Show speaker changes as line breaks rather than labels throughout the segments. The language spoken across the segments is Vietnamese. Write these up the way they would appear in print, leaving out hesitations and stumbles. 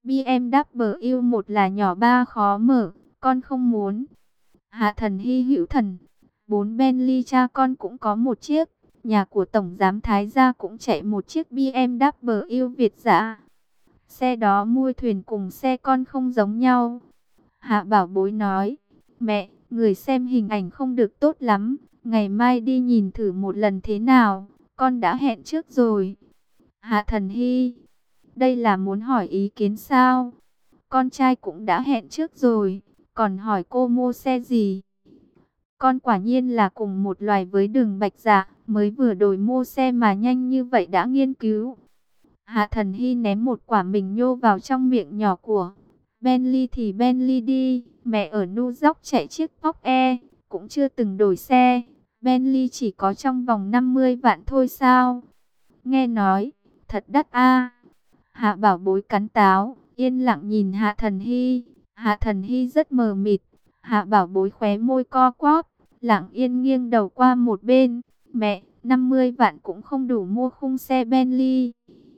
BMW 1 là nhỏ ba khó mở, con không muốn. Hạ Thần Hy hữu thần, 4 Bentley cha con cũng có một chiếc, nhà của Tổng Giám Thái gia cũng chạy một chiếc BMW Việt dã. Xe đó mui thuyền cùng xe con không giống nhau. Hạ Bảo Bối nói, mẹ, người xem hình ảnh không được tốt lắm, ngày mai đi nhìn thử một lần thế nào, con đã hẹn trước rồi. Hạ Thần Hy, đây là muốn hỏi ý kiến sao? Con trai cũng đã hẹn trước rồi, còn hỏi cô mua xe gì? Con quả nhiên là cùng một loài với Đường Bạch Dạ, mới vừa đổi mua xe mà nhanh như vậy đã nghiên cứu. Hạ Thần Hy ném một quả mình nhô vào trong miệng nhỏ của Bentley thì Bentley đi, mẹ ở New York chạy chiếc Porsche, cũng chưa từng đổi xe. Bentley chỉ có trong vòng 50 vạn thôi sao? Nghe nói, thật đắt a. Hạ Bảo Bối cắn táo, yên lặng nhìn Hạ Thần Hy. Hạ Thần Hy rất mờ mịt. Hạ Bảo Bối khóe môi co quắp, lặng yên nghiêng đầu qua một bên. Mẹ, 50 vạn cũng không đủ mua khung xe Bentley.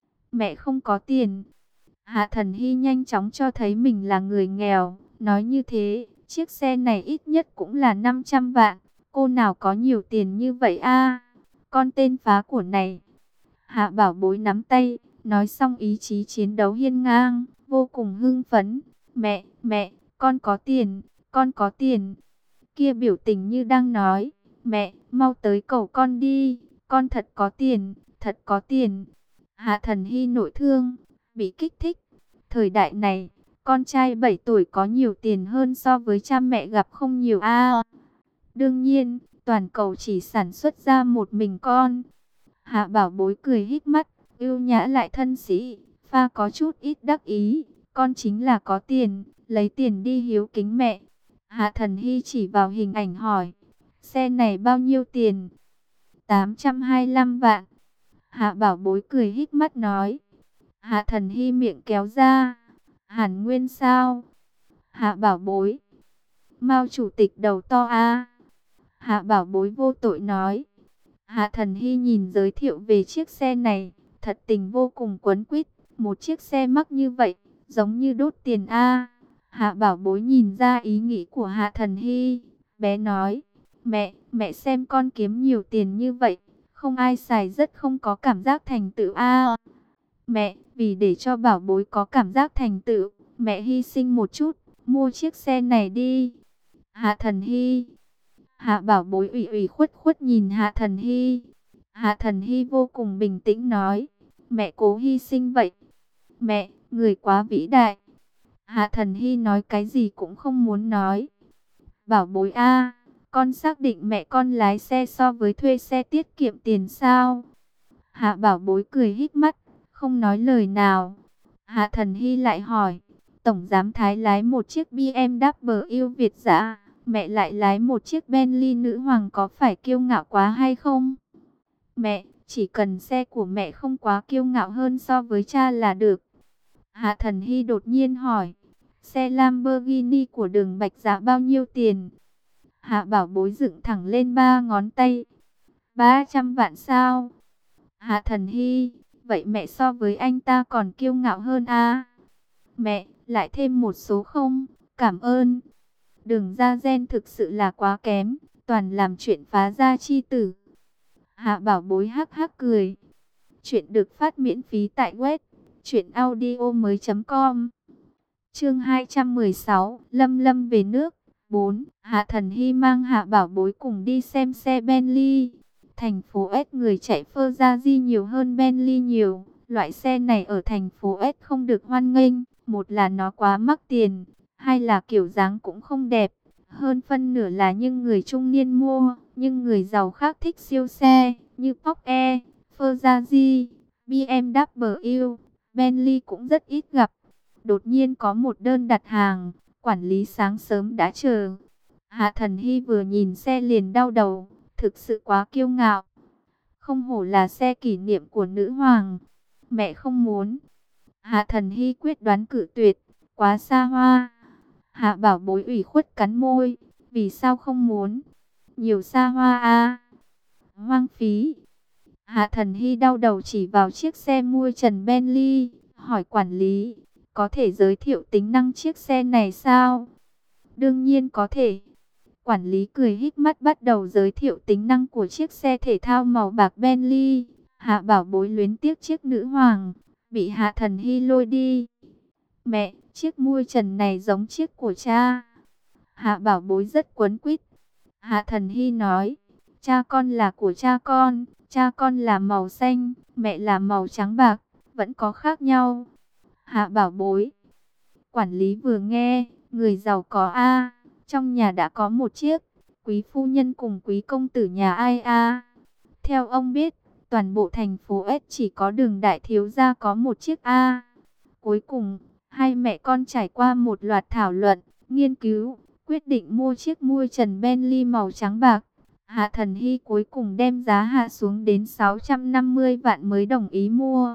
Mẹ không có tiền. Hạ Thần Hy nhanh chóng cho thấy mình là người nghèo. Nói như thế, chiếc xe này ít nhất cũng là 500 vạn. Cô nào có nhiều tiền như vậy a? Con tên phá của này. Hạ Bảo Bối nắm tay, nói xong ý chí chiến đấu hiên ngang, vô cùng hưng phấn. Mẹ, con có tiền, con có tiền. Kia biểu tình như đang nói, mẹ, mau tới cầu con đi, con thật có tiền, thật có tiền. Hạ Thần Hy nội thương, bị kích thích. Thời đại này, con trai 7 tuổi có nhiều tiền hơn so với cha mẹ gặp không nhiều a. Đương nhiên, toàn cầu chỉ sản xuất ra một mình con. Hạ Bảo Bối cười híp mắt, ưu nhã lại thân sĩ, pha có chút ít đắc ý. Con chính là có tiền, lấy tiền đi hiếu kính mẹ. Hạ Thần Hy chỉ vào hình ảnh hỏi, xe này bao nhiêu tiền? 825 vạn. Hạ Bảo Bối cười híp mắt nói. Hạ Thần Hy miệng kéo ra, Hàn Nguyên sao? Hạ Bảo Bối, Mao chủ tịch đầu to a. Hạ Bảo Bối vô tội nói. Hạ Thần Hy nhìn giới thiệu về chiếc xe này, thật tình vô cùng quấn quýt. Một chiếc xe mắc như vậy, giống như đốt tiền a. Hạ Bảo Bối nhìn ra ý nghĩ của Hạ Thần Hy, bé nói, mẹ xem con kiếm nhiều tiền như vậy, không ai xài rất không có cảm giác thành tựu a. Mẹ, vì để cho Bảo Bối có cảm giác thành tựu, mẹ hy sinh một chút, mua chiếc xe này đi. Hạ Thần Hy. Hạ Bảo Bối ủy ủy khuất khuất nhìn Hạ Thần Hy. Hạ Thần Hy vô cùng bình tĩnh nói, mẹ cố hy sinh vậy. Mẹ, người quá vĩ đại. Hạ Thần Hy nói cái gì cũng không muốn nói. Bảo Bối a, con xác định mẹ con lái xe so với thuê xe tiết kiệm tiền sao? Hạ Bảo Bối cười híp mắt, không nói lời nào. Hạ Thần Hy lại hỏi, Tổng Giám Thái lái một chiếc BMW Việt dã, mẹ lại lái một chiếc Bentley nữ hoàng có phải kiêu ngạo quá hay không? Mẹ, chỉ cần xe của mẹ không quá kiêu ngạo hơn so với cha là được. Hạ Thần Hy đột nhiên hỏi, xe Lamborghini của Đường Bạch Dạ bao nhiêu tiền? Hạ Bảo Bối dựng thẳng lên 3 ngón tay. 300 vạn sao? Hạ Thần Hy, vậy mẹ so với anh ta còn kiêu ngạo hơn a. Mẹ, lại thêm một số không? Cảm ơn. Đường Ra Gen thực sự là quá kém, toàn làm chuyện phá gia chi tử. Hạ Bảo Bối hắc hắc cười. Chuyện được phát miễn phí tại web truyệnaudiomoi.com. Chương 216, Lâm Lâm về nước. 4. Hạ Thần Hy mang Hạ Bảo Bối cùng đi xem xe Bentley. Thành phố S người chạy Ferrari nhiều hơn Bentley nhiều. Loại xe này ở thành phố S không được hoan nghênh. Một là nó quá mắc tiền, hai là kiểu dáng cũng không đẹp. Hơn phân nửa là những người trung niên mua, nhưng người giàu khác thích siêu xe như Porsche, Ferrari, BMW, Bentley cũng rất ít gặp. Đột nhiên có một đơn đặt hàng, quản lý sáng sớm đã chờ. Hạ Thần Hy vừa nhìn xe liền đau đầu, thực sự quá kiêu ngạo. Không hổ là xe kỷ niệm của nữ hoàng. Mẹ không muốn. Hạ Thần Hy quyết đoán cự tuyệt, quá xa hoa. Hạ Bảo Bối ủy khuất cắn môi, vì sao không muốn? Nhiều xa hoa a. Hoang phí. Hạ Thần Hy đau đầu chỉ vào chiếc xe mui trần Bentley, hỏi quản lý, có thể giới thiệu tính năng chiếc xe này sao? Đương nhiên có thể. Quản lý cười híp mắt bắt đầu giới thiệu tính năng của chiếc xe thể thao màu bạc Bentley. Hạ Bảo Bối luyến tiếc chiếc nữ hoàng, bị Hạ Thần Hy lôi đi. Mẹ, chiếc mui trần này giống chiếc của cha. Hạ Bảo Bối rất quấn quýt. Hạ Thần Hy nói, cha con là của cha con là màu xanh, mẹ là màu trắng bạc, vẫn có khác nhau. Hạ Bảo Bối. Quản lý vừa nghe, người giàu có a, trong nhà đã có một chiếc, quý phu nhân cùng quý công tử nhà ai a. Theo ông biết, toàn bộ thành phố S chỉ có Đường đại thiếu gia có một chiếc a. Cuối cùng, hai mẹ con trải qua một loạt thảo luận, nghiên cứu, quyết định mua chiếc mui trần Bentley màu trắng bạc. Hạ Thần Hy cuối cùng đem giá hạ xuống đến 650 vạn mới đồng ý mua.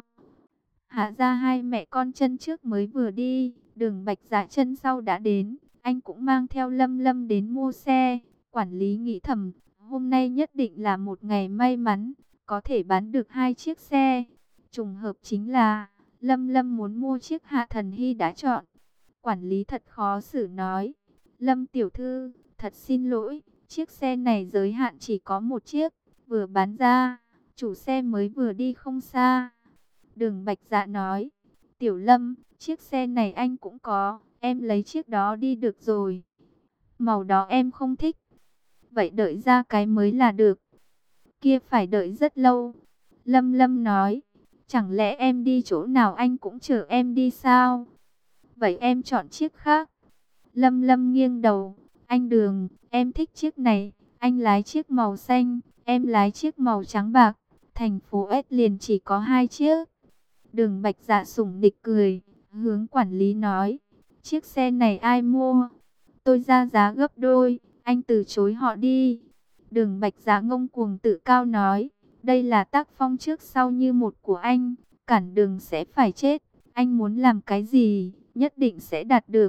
Hạ ra hai mẹ con chân trước mới vừa đi, Đường Bạch Dạ chân sau đã đến. Anh cũng mang theo Lâm Lâm đến mua xe. Quản lý nghĩ thầm, hôm nay nhất định là một ngày may mắn, có thể bán được hai chiếc xe. Trùng hợp chính là Lâm Lâm muốn mua chiếc Hạ Thần Hy đã chọn. Quản lý thật khó xử nói, Lâm tiểu thư, thật xin lỗi, chiếc xe này giới hạn chỉ có một chiếc, vừa bán ra, chủ xe mới vừa đi không xa. Đường Bạch Dạ nói, Tiểu Lâm, chiếc xe này anh cũng có, em lấy chiếc đó đi được rồi. Màu đó em không thích. Vậy đợi ra cái mới là được. Kia phải đợi rất lâu. Lâm Lâm nói, chẳng lẽ em đi chỗ nào anh cũng chở em đi sao? Vậy em chọn chiếc khác. Lâm Lâm nghiêng đầu, anh Đường, em thích chiếc này, anh lái chiếc màu xanh, em lái chiếc màu trắng bạc. Thành phố S liền chỉ có hai chiếc. Đường Bạch Dạ sủng nịch cười, hướng quản lý nói, chiếc xe này ai mua? Tôi ra giá gấp đôi, anh từ chối họ đi. Đường Bạch Dạ ngông cuồng tự cao nói, đây là tác phong trước sau như một của anh, cản đường sẽ phải chết, anh muốn làm cái gì, nhất định sẽ đạt được.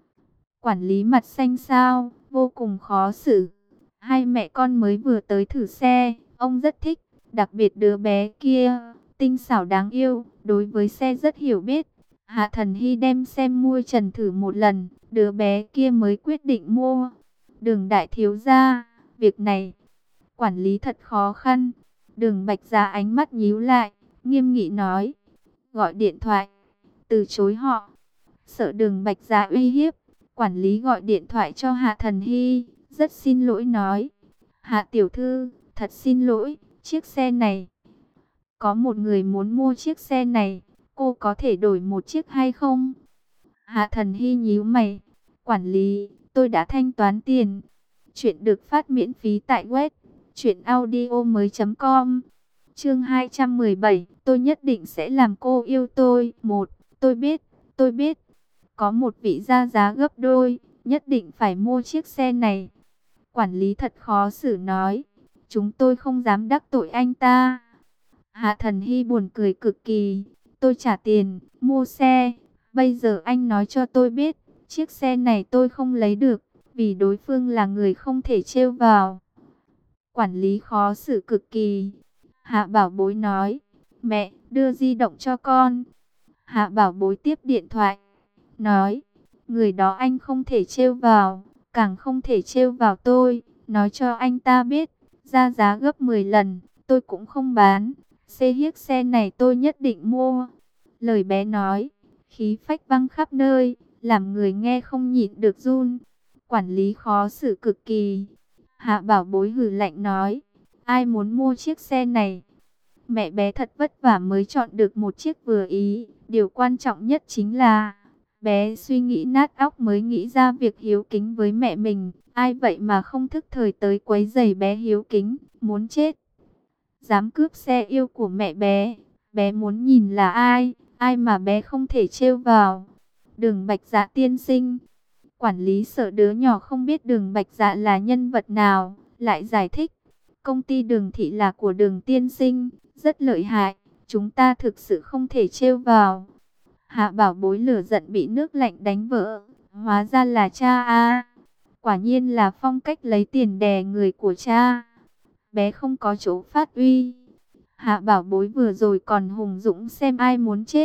Quản lý mặt xanh xao, vô cùng khó xử. Hai mẹ con mới vừa tới thử xe, ông rất thích, đặc biệt đứa bé kia, tinh xảo đáng yêu, đối với xe rất hiểu biết. Hạ Thần Hy đem xem mui trần thử một lần, đứa bé kia mới quyết định mua. Đường đại thiếu gia, việc này, quản lý thật khó khăn. Đường Bạch Dạ ánh mắt nhíu lại, nghiêm nghị nói, gọi điện thoại, từ chối họ. Sợ Đường Bạch Dạ uy hiếp, quản lý gọi điện thoại cho Hạ Thần Hy, rất xin lỗi nói, Hạ tiểu thư, thật xin lỗi, chiếc xe này, có một người muốn mua chiếc xe này, cô có thể đổi một chiếc hay không? Hạ Thần Hy nhíu mày, quản lý, tôi đã thanh toán tiền. Chuyện được phát miễn phí tại web truyệnaudiomoi.com. Chương 217, tôi nhất định sẽ làm cô yêu tôi. Tôi biết, có một vị ra giá gấp đôi, nhất định phải mua chiếc xe này. Quản lý thật khó xử nói, chúng tôi không dám đắc tội anh ta. Hạ Thần Hy buồn cười cực kỳ, tôi trả tiền, mua xe, bây giờ anh nói cho tôi biết, chiếc xe này tôi không lấy được, vì đối phương là người không thể trêu vào. Quản lý khó xử cực kỳ. Hạ Bảo Bối nói, mẹ, đưa di động cho con. Hạ Bảo Bối tiếp điện thoại, nói, người đó anh không thể trêu vào, càng không thể trêu vào tôi, nói cho anh ta biết, ra giá gấp 10 lần, tôi cũng không bán. Chiếc xe này tôi nhất định mua. Lời bé nói, khí phách văng khắp nơi, làm người nghe không nhịn được run. Quản lý khó xử cực kỳ. Hạ Bảo Bối hừ lạnh nói, ai muốn mua chiếc xe này? Mẹ bé thật vất vả mới chọn được một chiếc vừa ý. Điều quan trọng nhất chính là bé suy nghĩ nát óc mới nghĩ ra việc hiếu kính với mẹ mình. Ai vậy mà không thức thời tới quấy rầy bé hiếu kính, muốn chết. Dám cướp xe yêu của mẹ bé muốn nhìn là ai mà bé không thể trêu vào. Đường Bạch Dạ tiên sinh. Quản lý sợ đứa nhỏ không biết Đường Bạch Dạ là nhân vật nào, lại giải thích, công ty Đường thị là của Đường tiên sinh, rất lợi hại, chúng ta thực sự không thể trêu vào. Hạ Bảo Bối lửa giận bị nước lạnh đánh vỡ, hóa ra là cha a. Quả nhiên là phong cách lấy tiền đè người của cha. Bé không có chỗ phát uy. Hạ Bảo Bối vừa rồi còn hùng dũng xem ai muốn chết,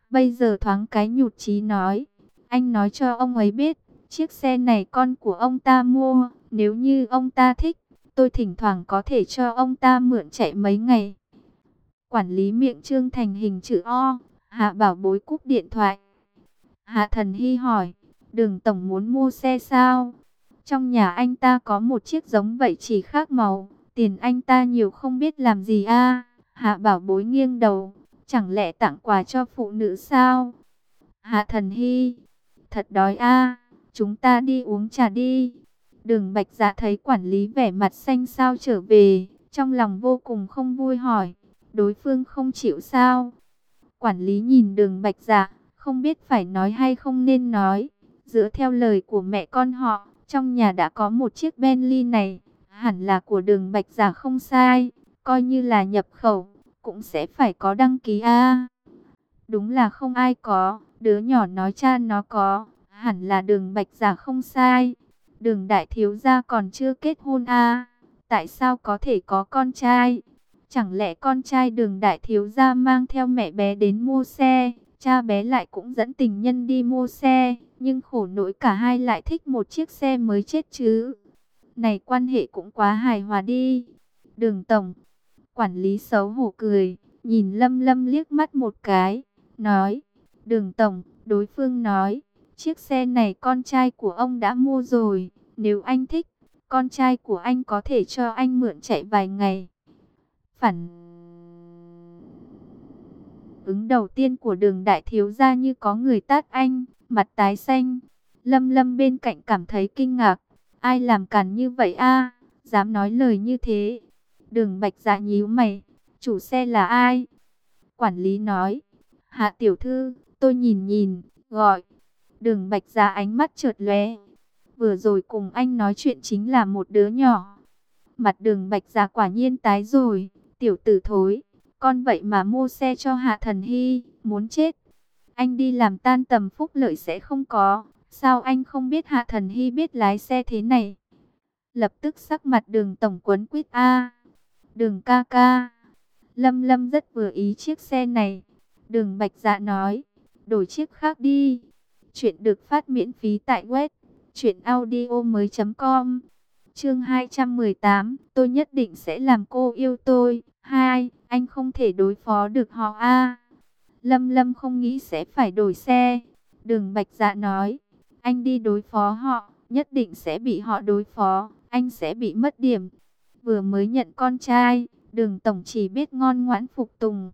Bây giờ thoáng cái nhụt chí nói, anh nói cho ông ấy biết, chiếc xe này con của ông ta mua, nếu như ông ta thích, tôi thỉnh thoảng có thể cho ông ta mượn chạy mấy ngày. Quản lý miệng trương thành hình chữ O, Hạ Bảo Bối cúp điện thoại. Hạ Thần Hy hỏi, Đường tổng muốn mua xe sao? Trong nhà anh ta có một chiếc giống vậy chỉ khác màu, tiền anh ta nhiều không biết làm gì a. Hạ Bảo Bối nghiêng đầu, chẳng lẽ tặng quà cho phụ nữ sao? Hạ Thần Hy, thật đói a, chúng ta đi uống trà đi. Đường Bạch Dạ thấy quản lý vẻ mặt xanh xao trở về, trong lòng vô cùng không vui hỏi, đối phương không chịu sao? Quản lý nhìn Đường Bạch Dạ, không biết phải nói hay không nên nói. Dựa theo lời của mẹ con họ, trong nhà đã có một chiếc Bentley này, hẳn là của Đường Bạch Dạ không sai, coi như là nhập khẩu, cũng sẽ phải có đăng ký a. Đúng là không ai có, đứa nhỏ nói cha nó có, hẳn là Đường Bạch Dạ không sai. Đường đại thiếu gia còn chưa kết hôn a, tại sao có thể có con trai? Chẳng lẽ con trai Đường đại thiếu gia mang theo mẹ bé đến mua xe, cha bé lại cũng dẫn tình nhân đi mua xe, nhưng khổ nỗi cả hai lại thích một chiếc xe mới chết chứ. Này quan hệ cũng quá hài hòa đi. Đường tổng, quản lý xấu hổ cười, nhìn Lâm Lâm liếc mắt một cái, nói, Đường tổng, đối phương nói, chiếc xe này con trai của ông đã mua rồi, nếu anh thích, con trai của anh có thể cho anh mượn chạy vài ngày. Phản ứng đầu tiên của Đường đại thiếu gia như có người tát anh, mặt tái xanh. Lâm Lâm bên cạnh cảm thấy kinh ngạc, ai làm càn như vậy a, dám nói lời như thế. Đường Bạch Dạ nhíu mày, chủ xe là ai? Quản lý nói, Hạ tiểu thư, tôi nhìn nhìn, gọi. Đường Bạch Dạ ánh mắt chợt lóe, vừa rồi cùng anh nói chuyện chính là một đứa nhỏ. Mặt Đường Bạch Dạ quả nhiên tái rồi, tiểu tử thối, con vậy mà mua xe cho Hạ Thần Hy, muốn chết. Anh đi làm tan tầm phúc lợi sẽ không có, sao anh không biết Hạ Thần Hy biết lái xe thế này? Lập tức sắc mặt Đường tổng quấn quýt a. Đường ca ca, Lâm Lâm rất vừa ý chiếc xe này. Đường Bạch Dạ nói, đổi chiếc khác đi. Chuyện được phát miễn phí tại web truyệnaudiomoi.com. Chương 218, tôi nhất định sẽ làm cô yêu tôi. 2, anh không thể đối phó được họ a. Lâm Lâm không nghĩ sẽ phải đổi xe. Đường Bạch Dạ nói, anh đi đối phó họ, nhất định sẽ bị họ đối phó, anh sẽ bị mất điểm. Vừa mới nhận con trai, Đường tổng chỉ biết ngoan ngoãn phục tùng.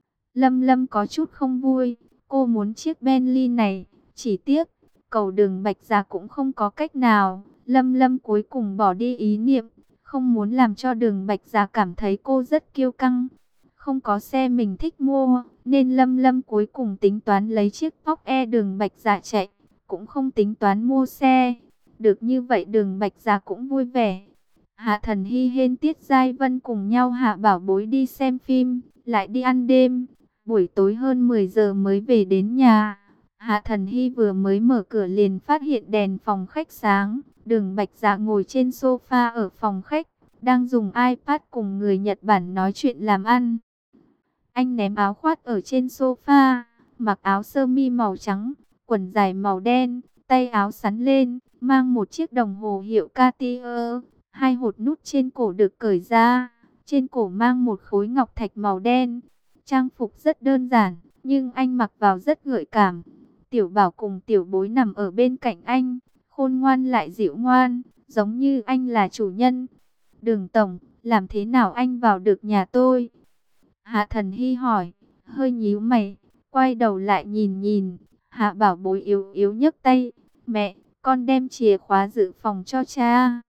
Lâm Lâm có chút không vui, cô muốn chiếc Bentley này, chỉ tiếc, cầu Đường Bạch Dạ cũng không có cách nào. Lâm Lâm cuối cùng bỏ đi ý niệm, không muốn làm cho Đường Bạch Dạ cảm thấy cô rất kiêu căng. Không có xe mình thích mua, nên Lâm Lâm cuối cùng tính toán lấy chiếc Porsche Đường Bạch Dạ chạy, cũng không tính toán mua xe. Được như vậy Đường Bạch Dạ cũng vui vẻ. Hạ Thần Hy hên Tiết Giai Vân cùng nhau Hạ Bảo Bối đi xem phim, lại đi ăn đêm. Buổi tối hơn 10 giờ mới về đến nhà. Hạ Thần Hy vừa mới mở cửa liền phát hiện đèn phòng khách sáng. Đường Bạch Dạ ngồi trên sofa ở phòng khách, đang dùng iPad cùng người Nhật Bản nói chuyện làm ăn. Anh ném áo khoác ở trên sofa, mặc áo sơ mi màu trắng, quần dài màu đen, tay áo xắn lên, mang một chiếc đồng hồ hiệu Cartier. Hai hột nút trên cổ được cởi ra, trên cổ mang một khối ngọc thạch màu đen. Trang phục rất đơn giản, nhưng anh mặc vào rất gợi cảm. Tiểu Bảo cùng Tiểu Bối nằm ở bên cạnh anh, khôn ngoan lại dịu ngoan, giống như anh là chủ nhân. Đường tổng, làm thế nào anh vào được nhà tôi? Hạ Thần Hy hỏi, hơi nhíu mày, quay đầu lại nhìn nhìn. Hạ Bảo Bối yếu yếu nhấc tay, mẹ, con đem chìa khóa dự phòng cho cha.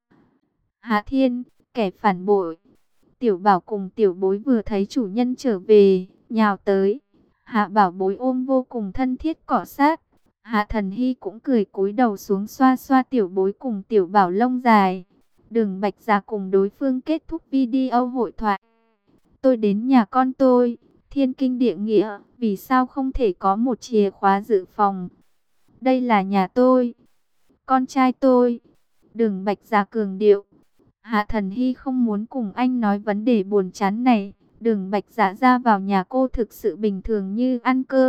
Hạ Thiên, kẻ phản bội. Tiểu Bảo cùng Tiểu Bối vừa thấy chủ nhân trở về, nhào tới. Hạ Bảo Bối ôm vô cùng thân thiết cọ sát. Hạ Thần Hy cũng cười cúi đầu xuống xoa xoa Tiểu Bối cùng Tiểu Bảo lông dài. Đường Bạch Dạ cùng đối phương kết thúc video hội thoại. Tôi đến nhà con tôi, thiên kinh địa nghĩa, vì sao không thể có một chìa khóa dự phòng? Đây là nhà tôi, con trai tôi. Đường Bạch Dạ cường điệu. Hạ Thần Hy không muốn cùng anh nói vấn đề buồn chán này. Đường Bạch Dạ ra vào nhà cô thực sự bình thường như ăn cơm.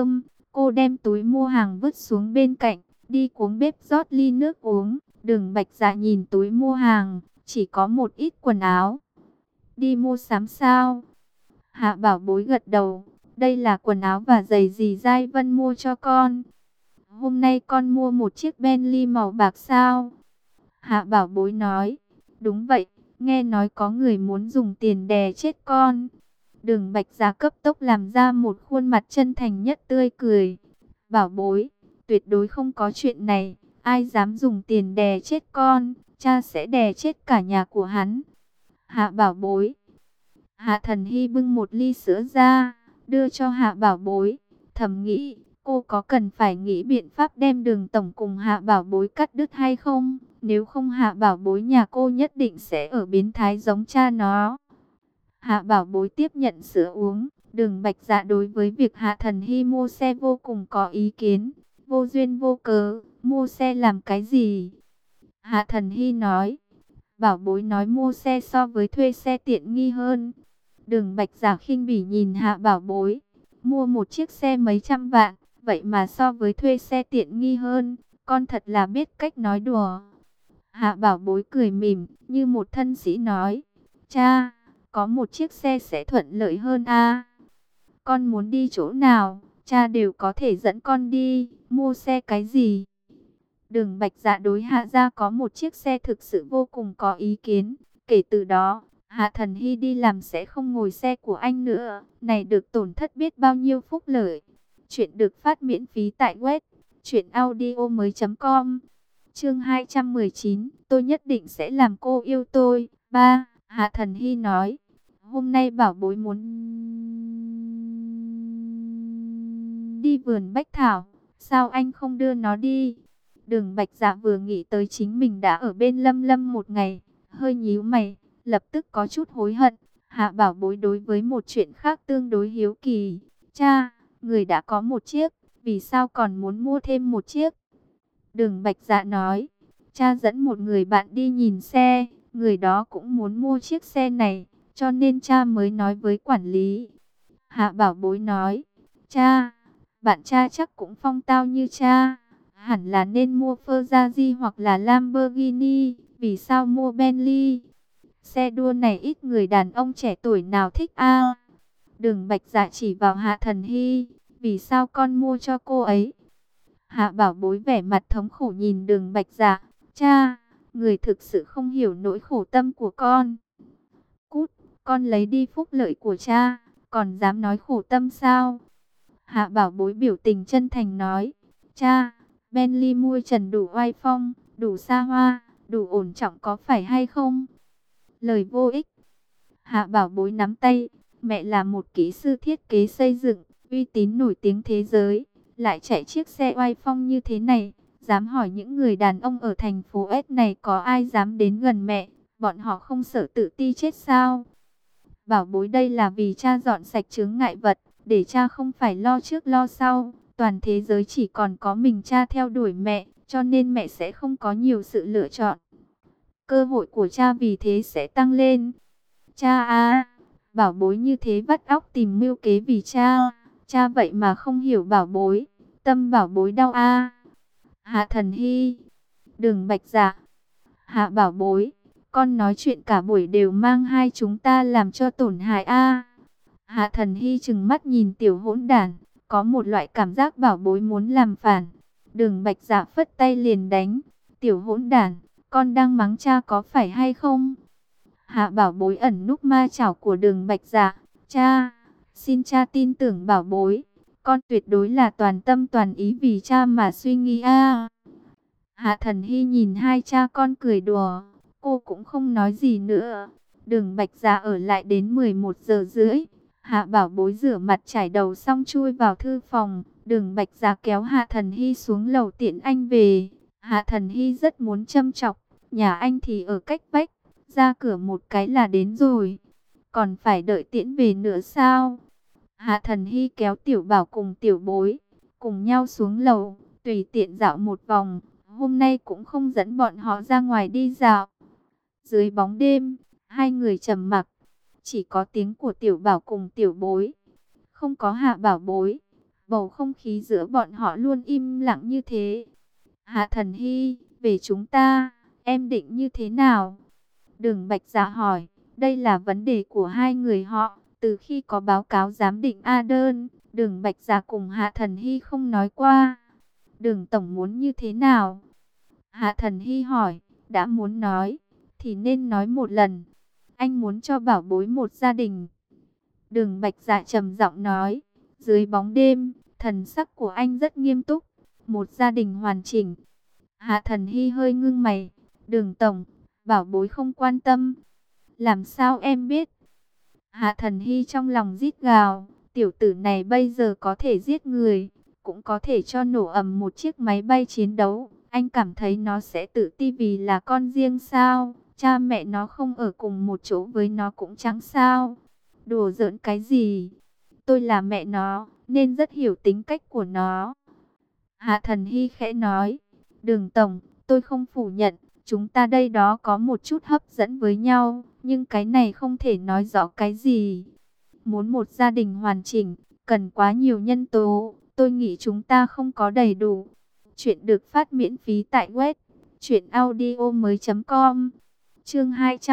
Cô đem túi mua hàng vứt xuống bên cạnh, đi cuống bếp rót ly nước uống. Đường Bạch Dạ nhìn túi mua hàng, chỉ có một ít quần áo. Đi mua sắm sao? Hạ Bảo Bối gật đầu. Đây là quần áo và giày dì Giai Vân mua cho con. Hôm nay con mua một chiếc Bentley màu bạc sao? Hạ Bảo Bối nói. Đúng vậy, nghe nói có người muốn dùng tiền đè chết con. Đường Bạch Dạ cấp tốc làm ra một khuôn mặt chân thành nhất tươi cười. Bảo Bối, tuyệt đối không có chuyện này. Ai dám dùng tiền đè chết con, cha sẽ đè chết cả nhà của hắn. Hạ Bảo Bối. Hạ Thần Hy bưng một ly sữa ra, đưa cho Hạ Bảo Bối. Thầm nghĩ, cô có cần phải nghĩ biện pháp đem Đường tổng cùng Hạ Bảo Bối cắt đứt hay không? Nếu không Hạ Bảo Bối nhà cô nhất định sẽ ở biến thái giống cha nó. Hạ Bảo Bối tiếp nhận sữa uống. Đường Bạch Dạ đối với việc Hạ Thần Hy mua xe vô cùng có ý kiến. Vô duyên vô cớ, mua xe làm cái gì? Hạ Thần Hy nói. Bảo Bối nói mua xe so với thuê xe tiện nghi hơn. Đường Bạch Dạ khinh bỉ nhìn Hạ Bảo Bối. Mua một chiếc xe mấy trăm vạn, vậy mà so với thuê xe tiện nghi hơn. Con thật là biết cách nói đùa. Hạ Bảo Bối cười mỉm, như một thân sĩ nói. Cha, có một chiếc xe sẽ thuận lợi hơn a. Con muốn đi chỗ nào, cha đều có thể dẫn con đi. Mua xe cái gì? Đường Bạch Dạ đối Hạ gia có một chiếc xe thực sự vô cùng có ý kiến. Kể từ đó, Hạ Thần Hy đi làm sẽ không ngồi xe của anh nữa. Này được tổn thất biết bao nhiêu phúc lợi. Chuyện được phát miễn phí tại web truyệnaudiomoi.com. Chương 219, tôi nhất định sẽ làm cô yêu tôi. 3. Hạ Thần Hy nói, hôm nay Bảo Bối muốn đi vườn bách thảo, sao anh không đưa nó đi? Đường Bạch Dạ vừa nghĩ tới chính mình đã ở bên Lâm Lâm một ngày, hơi nhíu mày, lập tức có chút hối hận. Hạ Bảo Bối đối với một chuyện khác tương đối hiếu kỳ. Cha, người đã có một chiếc, vì sao còn muốn mua thêm một chiếc? Đường Bạch Dạ nói, cha dẫn một người bạn đi nhìn xe, người đó cũng muốn mua chiếc xe này, cho nên cha mới nói với quản lý. Hạ Bảo Bối nói, cha, bạn cha chắc cũng phong tao như cha, hẳn là nên mua Ferrari hoặc là Lamborghini, vì sao mua Bentley? Xe đua này ít người đàn ông trẻ tuổi nào thích a? Đường Bạch Dạ chỉ vào Hạ Thần Hy, vì sao con mua cho cô ấy? Hạ Bảo Bối vẻ mặt thống khổ nhìn Đường Bạch Dạ, cha, người thực sự không hiểu nỗi khổ tâm của con. Cút, con lấy đi phúc lợi của cha, còn dám nói khổ tâm sao? Hạ Bảo Bối biểu tình chân thành nói, cha, Bentley mui trần đủ oai phong, đủ xa hoa, đủ ổn trọng có phải hay không? Lời vô ích. Hạ Bảo Bối nắm tay, mẹ là một kỹ sư thiết kế xây dựng, uy tín nổi tiếng thế giới, lại chạy chiếc xe oai phong như thế này, dám hỏi những người đàn ông ở thành phố S này có ai dám đến gần mẹ, bọn họ không sợ tự ti chết sao? Bảo Bối đây là vì cha dọn sạch chướng ngại vật, để cha không phải lo trước lo sau, toàn thế giới chỉ còn có mình cha theo đuổi mẹ, cho nên mẹ sẽ không có nhiều sự lựa chọn. Cơ hội của cha vì thế sẽ tăng lên. Cha à, Bảo Bối như thế vắt óc tìm mưu kế vì cha, cha vậy mà không hiểu Bảo Bối, tâm Bảo Bối đau a. Hạ Thần Hy, Đường Bạch Dạ, Hạ Bảo Bối, con nói chuyện cả buổi đều mang hai chúng ta làm cho tổn hại a. Hạ Thần Hy trừng mắt nhìn tiểu hỗn đản, có một loại cảm giác Bảo Bối muốn làm phản. Đường Bạch Dạ phất tay liền đánh, tiểu hỗn đản, con đang mắng cha có phải hay không? Hạ Bảo Bối ẩn núp ma chảo của Đường Bạch Dạ, cha, xin cha tin tưởng Bảo Bối, con tuyệt đối là toàn tâm toàn ý vì cha mà suy nghĩ a. Hạ Thần Hy nhìn hai cha con cười đùa, cô cũng không nói gì nữa. Đường Bạch Dạ ở lại đến 11 giờ rưỡi. Hạ Bảo Bối rửa mặt chải đầu xong chui vào thư phòng. Đường Bạch Dạ kéo Hạ Thần Hy xuống lầu tiện anh về. Hạ Thần Hy rất muốn châm chọc, nhà anh thì ở cách vách, ra cửa một cái là đến rồi, còn phải đợi tiễn về nữa sao? Hạ Thần Hy kéo Tiểu Bảo cùng Tiểu Bối cùng nhau xuống lầu, tùy tiện dạo một vòng. Hôm nay cũng không dẫn bọn họ ra ngoài đi dạo. Dưới bóng đêm, hai người trầm mặc, chỉ có tiếng của Tiểu Bảo cùng Tiểu Bối, không có Hạ Bảo Bối. Bầu không khí giữa bọn họ luôn im lặng như thế. Hạ Thần Hy, về chúng ta, em định như thế nào? Đường Bạch Dạ hỏi, đây là vấn đề của hai người họ. Từ khi có báo cáo giám định A đơn, Đường Bạch Dạ cùng Hạ Thần Hy không nói qua. Đường Tổng muốn như thế nào? Hạ Thần Hy hỏi, đã muốn nói, thì nên nói một lần. Anh muốn cho bảo bối một gia đình. Đường Bạch Dạ trầm giọng nói, dưới bóng đêm, thần sắc của anh rất nghiêm túc. Một gia đình hoàn chỉnh. Hạ Thần Hy hơi ngưng mày. Đường Tổng, bảo bối không quan tâm. Làm sao em biết? Hạ Thần Hy trong lòng rít gào. Tiểu tử này bây giờ có thể giết người, cũng có thể cho nổ ầm một chiếc máy bay chiến đấu. Anh cảm thấy nó sẽ tự ti vì là con riêng sao? Cha mẹ nó không ở cùng một chỗ với nó cũng chẳng sao. Đùa giỡn cái gì? Tôi là mẹ nó, nên rất hiểu tính cách của nó. Hạ Thần Hy khẽ nói, Đường Tổng, tôi không phủ nhận, chúng ta đây đó có một chút hấp dẫn với nhau, nhưng cái này không thể nói rõ cái gì. Muốn một gia đình hoàn chỉnh, cần quá nhiều nhân tố, tôi nghĩ chúng ta không có đầy đủ. Chuyện được phát miễn phí tại web truyệnaudiomoi.com. Chương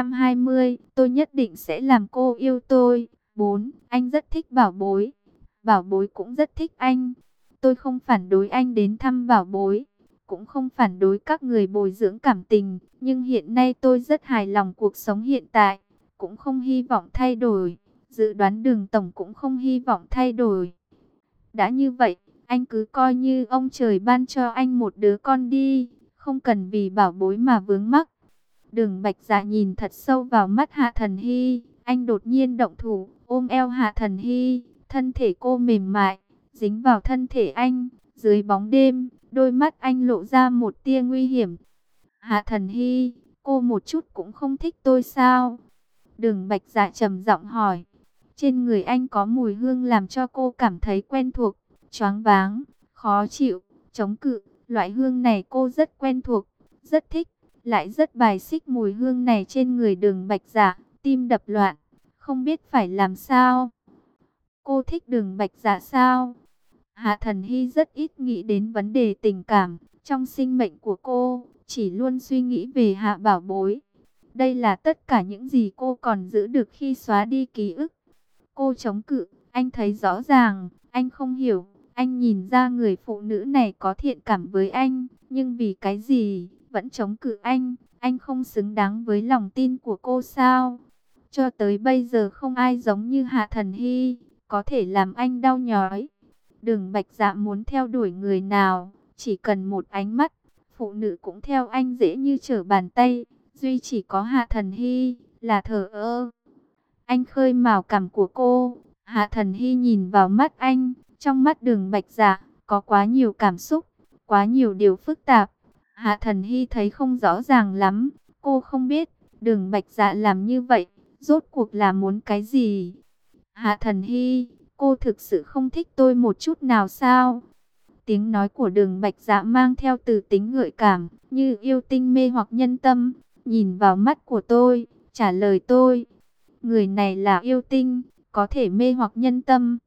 220, tôi nhất định sẽ làm cô yêu tôi. 4. Anh rất thích bảo bối. Bảo bối cũng rất thích anh. Tôi không phản đối anh đến thăm bảo bối, cũng không phản đối các người bồi dưỡng cảm tình, nhưng hiện nay tôi rất hài lòng cuộc sống hiện tại, cũng không hy vọng thay đổi. Dự đoán Đường Tổng cũng không hy vọng thay đổi. Đã như vậy, anh cứ coi như ông trời ban cho anh một đứa con đi, không cần vì bảo bối mà vướng mắc. Đường Bạch Dạ nhìn thật sâu vào mắt Hạ Thần Hy, anh đột nhiên động thủ, ôm eo Hạ Thần Hy, thân thể cô mềm mại, dính vào thân thể anh, dưới bóng đêm, đôi mắt anh lộ ra một tia nguy hiểm. Hạ Thần Hy, cô một chút cũng không thích tôi sao? Đường Bạch Dạ trầm giọng hỏi. Trên người anh có mùi hương làm cho cô cảm thấy quen thuộc, choáng váng, khó chịu, chống cự. Loại hương này cô rất quen thuộc, rất thích, lại rất bài xích mùi hương này trên người Đường Bạch Dạ, tim đập loạn, không biết phải làm sao. Cô thích Đường Bạch Dạ sao? Hạ Thần Hy rất ít nghĩ đến vấn đề tình cảm, trong sinh mệnh của cô, chỉ luôn suy nghĩ về Hạ Bảo Bối. Đây là tất cả những gì cô còn giữ được khi xóa đi ký ức. Cô chống cự, anh thấy rõ ràng, anh không hiểu, anh nhìn ra người phụ nữ này có thiện cảm với anh, nhưng vì cái gì, vẫn chống cự anh không xứng đáng với lòng tin của cô sao? Cho tới bây giờ không ai giống như Hạ Thần Hy, có thể làm anh đau nhói. Đường Bạch Dạ muốn theo đuổi người nào, chỉ cần một ánh mắt, phụ nữ cũng theo anh dễ như trở bàn tay, duy chỉ có Hạ Thần Hy là thờ ơ. Anh khơi mào cảm của cô, Hạ Thần Hy nhìn vào mắt anh, trong mắt Đường Bạch Dạ có quá nhiều cảm xúc, quá nhiều điều phức tạp. Hạ Thần Hy thấy không rõ ràng lắm, cô không biết Đường Bạch Dạ làm như vậy, rốt cuộc là muốn cái gì. Hạ Thần Hy, cô thực sự không thích tôi một chút nào sao? Tiếng nói của Đường Bạch Dạ mang theo từ tính gợi cảm, như yêu tinh mê hoặc nhân tâm. Nhìn vào mắt của tôi, trả lời tôi. Người này là yêu tinh, có thể mê hoặc nhân tâm.